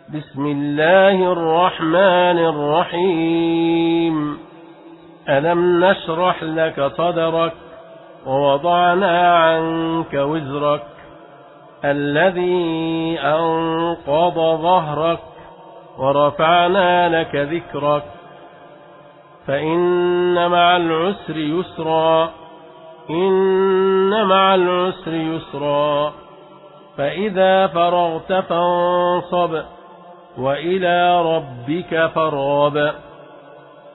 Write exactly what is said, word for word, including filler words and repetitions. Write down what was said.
بسم الله الرحمن الرحيم ألم نشرح لك صدرك ووضعنا عنك وزرك الذي أنقض ظهرك ورفعنا لك ذكرك فإن مع العسر يسرا إن مع العسر يسرا فإذا فرغت فانصب وإلى ربك فارغب